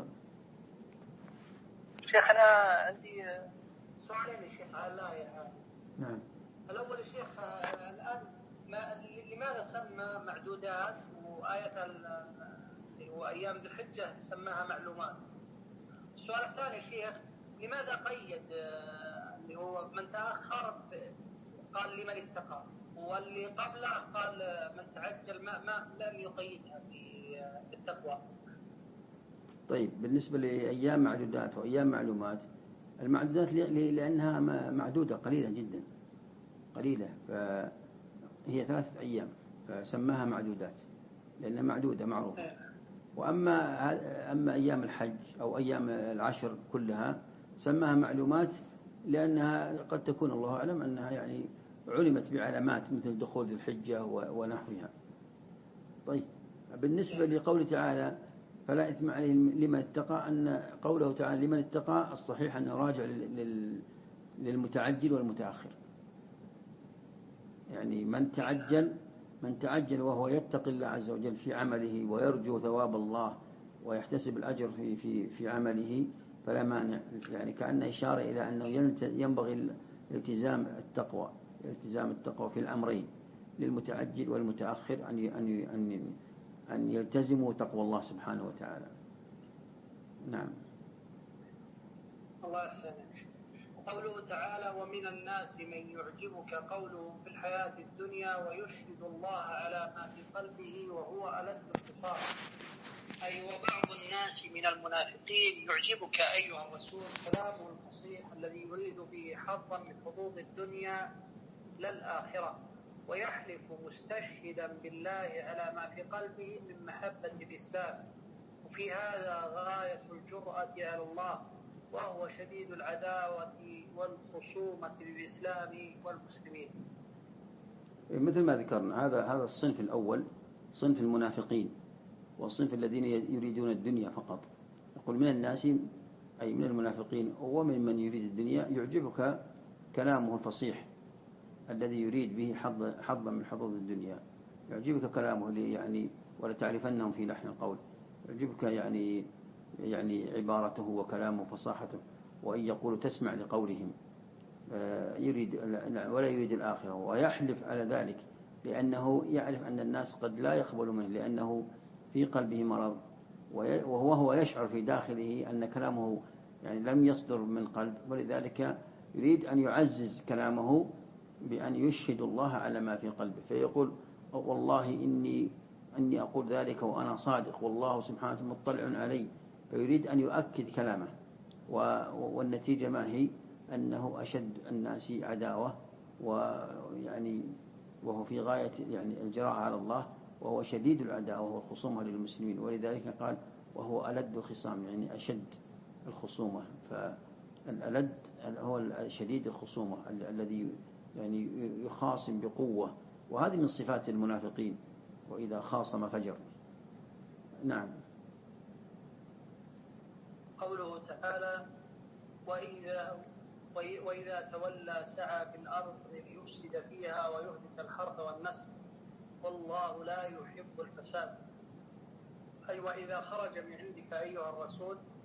شيخ. أنا عندي سؤالين يا شيخ على الآية. نعم. الأول يا شيخ الآن لماذا سمى معدودات وآية وأيام ذي الحجة سماها معلومات؟ السؤال الثاني يا شيخ لماذا قيد اللي هو من تأخر قال لمن اتقى، واللي قبله قال من تعجل ما لم يقيدها بالتقوى؟ طيب بالنسبة لأيام معدودات وأيام معلومات، المعدودات لأنها معدودة قليلة جدا قليلة، فهي 3 أيام فسماها معدودات لأنها معدودة معروفة. وأما أيام الحج أو أيام العشر كلها سماها معلومات لأنها قد تكون الله أعلم أنها يعني علمت بعلامات مثل دخول الحجة ونحوها. طيب بالنسبة لقوله تعالى فلا إثم عليه لمن اتقى، أن قوله تعالى لمن اتقى الصحيح أنه راجع للمتعجل والمتأخر. يعني من تعجل وهو يتقي الله عز وجل في عمله ويرجو ثواب الله ويحتسب الأجر في عمله فلا مانع. يعني كأنه إشارة إلى أنه ينبغي التزام التقوى في الأمرين، للمتعجل والمتأخر أن يلتزموا تقوى الله سبحانه وتعالى. نعم. الله يحسنك. قوله تعالى ومن الناس من يعجبك قوله في الحياة الدنيا ويشهد الله على ما في قلبه وهو ألد الخصام، أي وبعض الناس من المنافقين يعجبك أيها الرسول كلامه الفصيح الذي يريد به حظا من حظوظ الدنيا لا الآخرة، ويحلف مستشهدا بالله على ما في قلبه من محبة الإسلام، وفي هذا غاية الجرأة على الله، وهو شديد العداوة والخصومة للإسلام والمسلمين. مثل ما ذكرنا هذا الصنف الأول صنف المنافقين، والصنف الذين يريدون الدنيا فقط. يقول من الناس أي من المنافقين ومن من يريد الدنيا يعجبك كلامه الفصيح الذي يريد به حظا من حظوظ الدنيا. يعجبك كلامه يعني ولا تعرفنهم في لحن القول. يعجبك يعني عبارته وكلامه وفصاحته، وإن يقول تسمع لقولهم. يريد ولا يريد الآخرة، ويحلف على ذلك لأنه يعرف أن الناس قد لا يقبل منه لأنه في قلبه مرض، وهو يشعر في داخله أن كلامه يعني لم يصدر من قلب، ولذلك يريد أن يعزز كلامه بأن يشهد الله على ما في قلبه، فيقول والله إني أقول ذلك وأنا صادق والله سبحانه مطلع علي، فيريد أن يؤكد كلامه. والنتيجة ما هي؟ أنه أشد الناس عداوة، وهو في غاية يعني الجراءة على الله، وهو شديد العداوة والخصومة للمسلمين. ولذلك قال وهو ألد الخصام، يعني أشد الخصومة. فالألد هو شديد الخصومة الذي يعني يخاصم بقوة، وهذه من صفات المنافقين، وإذا خاصم فجر. نعم. قوله تعالى وإذا تولى سعى في الأرض ليفسد فيها ويهلك الحرث والنسل والله لا يحب الفساد، أي وإذا خرج من عندك أيها الرسول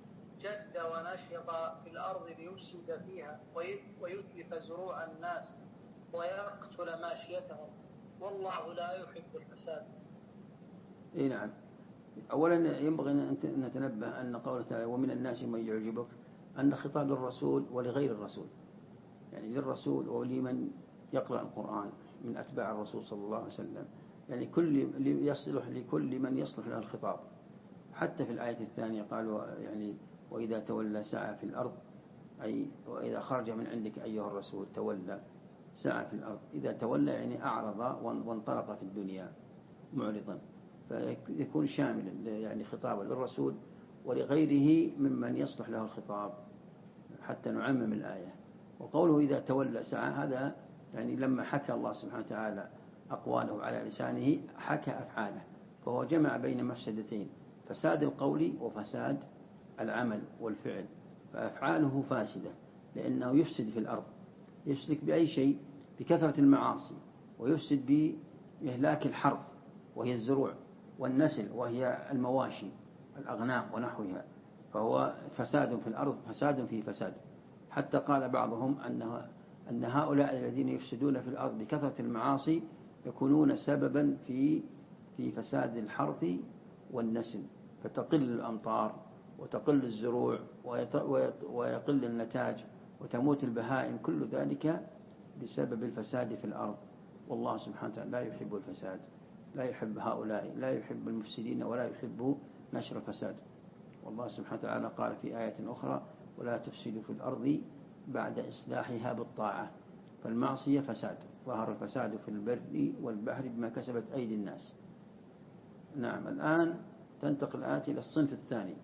جد ونشط في الأرض ليفسد فيها ويتلف زروع الناس ويقتل ماشيتهم، والله لا يحب الفساد. إيه نعم. أولا ينبغي أن نتنبه أن قوله تعالى ومن الناس من يعجبك أن خطاب للرسول ولغير الرسول، يعني للرسول ولمن يقرأ القرآن من أتباع الرسول صلى الله عليه وسلم، يعني يصلح لكل من يصلح له الخطاب. حتى في الآية الثانية قالوا يعني وإذا تولى سعى في الأرض، أي وإذا خرج من عندك أيها الرسول تولى سعى في الأرض، إذا تولى يعني أعرض وانطلق في الدنيا معرضا، فيكون شاملا يعني خطابا للرسول ولغيره ممن يصلح له الخطاب حتى نعمم الآية. وقوله إذا تولى سعى هذا يعني لما حكى الله سبحانه وتعالى أقواله على لسانه حكى أفعاله، فهو جمع بين مفسدتين، فساد القول وفساد العمل والفعل. فأفعاله فاسدة لأنه يفسد في الأرض، يفسد بأي شيء؟ بكثرة المعاصي، ويفسد بإهلاك الحرث وهي الزروع، والنسل وهي المواشي الأغنام ونحوها، فهو فساد في الأرض فساد في فساد. حتى قال بعضهم أن هؤلاء الذين يفسدون في الأرض بكثرة المعاصي يكونون سببا في فساد الحرث والنسل، فتقل الأمطار وتقل الزروع ويقل النتاج وتموت البهائم، كل ذلك بسبب الفساد في الأرض. والله سبحانه وتعالى لا يحب الفساد، لا يحب هؤلاء، لا يحب المفسدين ولا يحب نشر الفساد. والله سبحانه وتعالى قال في آية أخرى ولا تفسدوا في الأرض بعد إصلاحها بالطاعة، فالمعصية فساد، ظهر الفساد في البر والبحر بما كسبت أيدي الناس. نعم. الآن تنتقل الآية إلى الصنف الثاني.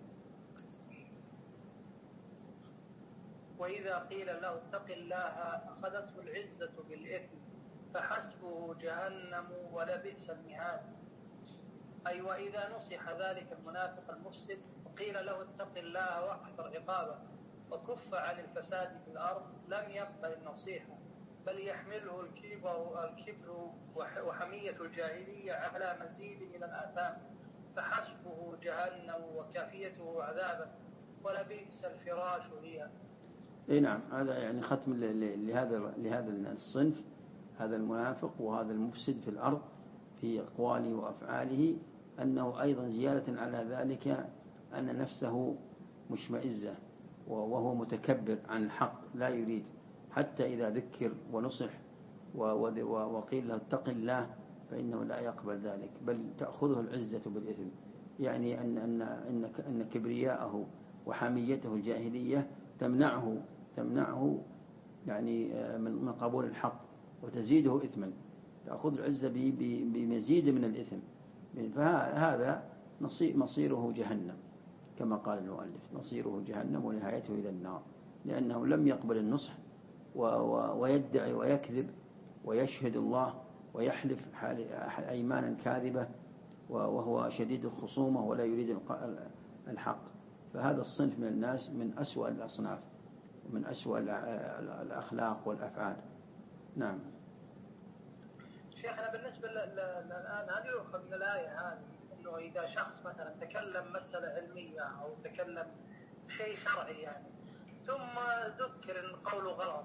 وإذا قيل له اتق الله أخذته العزة بالإثم فحسبه جهنم ولبئس المهاد. أي وإذا نصح ذلك المنافق المفسد وقيل له اتق الله واحذر عقابه وكف عن الفساد في الأرض لم يقبل النصيحة، بل يحمله الكبر وحمية الجاهلية على مزيد من الآثام، فحسبه جهنم وكافيته عذابا ولبئس الفراش هي. اي نعم. هذا يعني ختم لهذا الصنف، هذا المنافق وهذا المفسد في الأرض في أقواله وأفعاله، أنه أيضا زيادة على ذلك أن نفسه مشمئزة وهو متكبر عن الحق، لا يريد حتى إذا ذكر ونصح وقيل له اتق الله فإنه لا يقبل ذلك، بل تأخذه العزة بالإثم، يعني أن كبرياءه وحميته الجاهلية تمنعه يعني من قبول الحق وتزيده إثما، تأخذ العزة بمزيد من الإثم، فهذا مصيره جهنم كما قال المؤلف، مصيره جهنم ونهايته إلى النار، لأنه لم يقبل النصح ويدعي ويكذب ويشهد الله ويحلف أيمانا كاذبة وهو شديد الخصومة ولا يريد الحق. فهذا الصنف من الناس من أسوأ الأصناف ومن أسوأ الأخلاق والأفعال. نعم. شيخنا بالنسبة الآن هل يؤخذ من الآية هذه أنه إذا شخص مثلا تكلم مسألة علمية أو تكلم شيء شرعي يعني ثم ذكر أن قوله غلط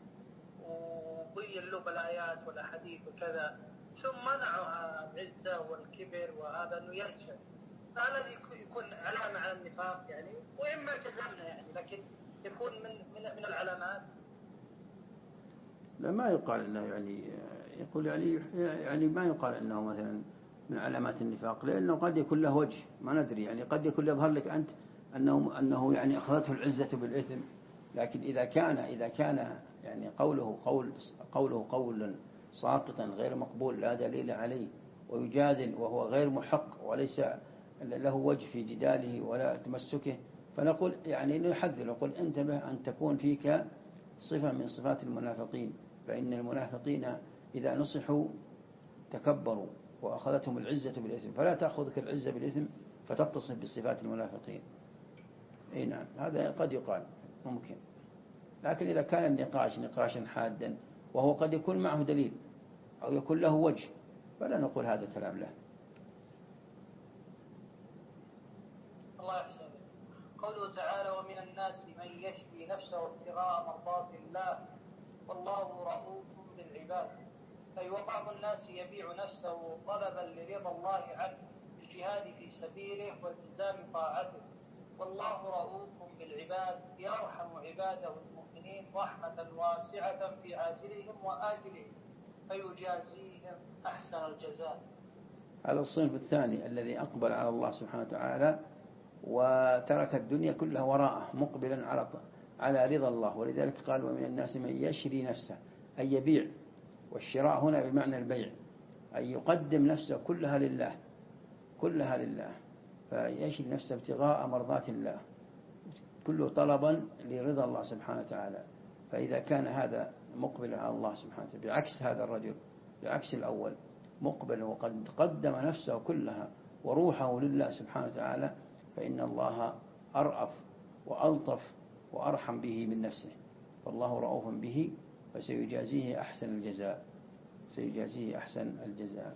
وبين له بالآيات والأحاديث وكذا ثم منعها العزة والكبر وهذا أنه يرجع، فهذا يكون علامة على النفاق يعني، وإما جزمنا يعني لكن يكون من العلامات؟ لا، ما يقال انه يعني يقول يعني ما يقال انه مثلا من علامات النفاق، لانه قد يكون له وجه ما ندري، يعني قد يكون يظهر لك انت انه يعني اخذته العزة بالاثم، لكن اذا كان يعني قوله قول ساقطا غير مقبول لا دليل عليه ويجادل وهو غير محق وليس له وجه في جداله ولا تمسكه، فنقول يعني نحذر نقول انتبه أن تكون فيك صفة من صفات المنافقين، فإن المنافقين إذا نصحوا تكبروا وأخذتهم العزة بالإثم، فلا تأخذك العزة بالإثم فتتصف بصفات المنافقين. أي نعم، هذا قد يقال ممكن، لكن إذا كان النقاش نقاشا حادا وهو قد يكون معه دليل أو يكون له وجه فلا نقول هذا الكلام له. الله يحسن. قوله تعالى ومن الناس من يشري نفسه ابتغاء مرضات الله والله رؤوف بالعباد، أي وبعض الناس يبيع نفسه طلبا لرضا الله عنه بالجهاد في سبيله والتزام طاعته، والله رؤوف بالعباد يرحم عباده المؤمنين رحمة واسعة في عاجلهم وآجلهم فيجازيهم أحسن الجزاء. هذا الصنف الثاني الذي أقبل على الله سبحانه وتعالى وترك الدنيا كلها وراءه مقبلا على رضا الله، ولذلك قال ومن الناس من يشري نفسه أي يبيع، والشراء هنا بمعنى البيع، أي يقدم نفسه كلها لله كلها لله، فيشري نفسه ابتغاء مرضات الله كله طلبا لرضا الله سبحانه وتعالى. فإذا كان هذا مقبل على الله سبحانه وتعالى بعكس هذا الرجل، بعكس الأول مقبل وقد قدم نفسه كلها وروحه لله سبحانه وتعالى، فإن الله أرأف وألطف وأرحم به من نفسه، فالله رؤوف به فسيجازيه أحسن الجزاء، سيجازيه أحسن الجزاء.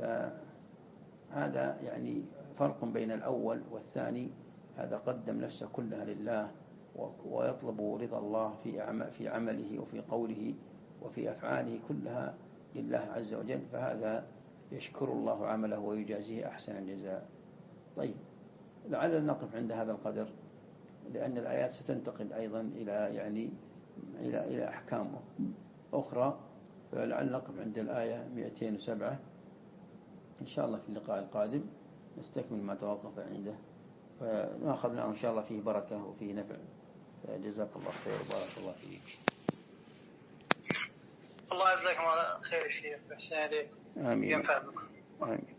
فهذا يعني فرق بين الأول والثاني، هذا قدم نفسه كلها لله ويطلب رضا الله في عمله وفي قوله وفي أفعاله كلها لله عز وجل، فهذا يشكر الله عمله ويجازيه أحسن الجزاء. طيب لعلنا نقف عند هذا القدر، لأن الآيات ستنتقل أيضا إلى أحكام أخرى، فلعلنا نقف عند الآية 207 إن شاء الله في اللقاء القادم نستكمل ما توقف عنده، فما أخذناه إن شاء الله فيه بركة وفيه نفع. جزاك الله خير وبارك الله فيك. الله يجزاكم خير الشيخ، أحسن عليك. آمين. آمين.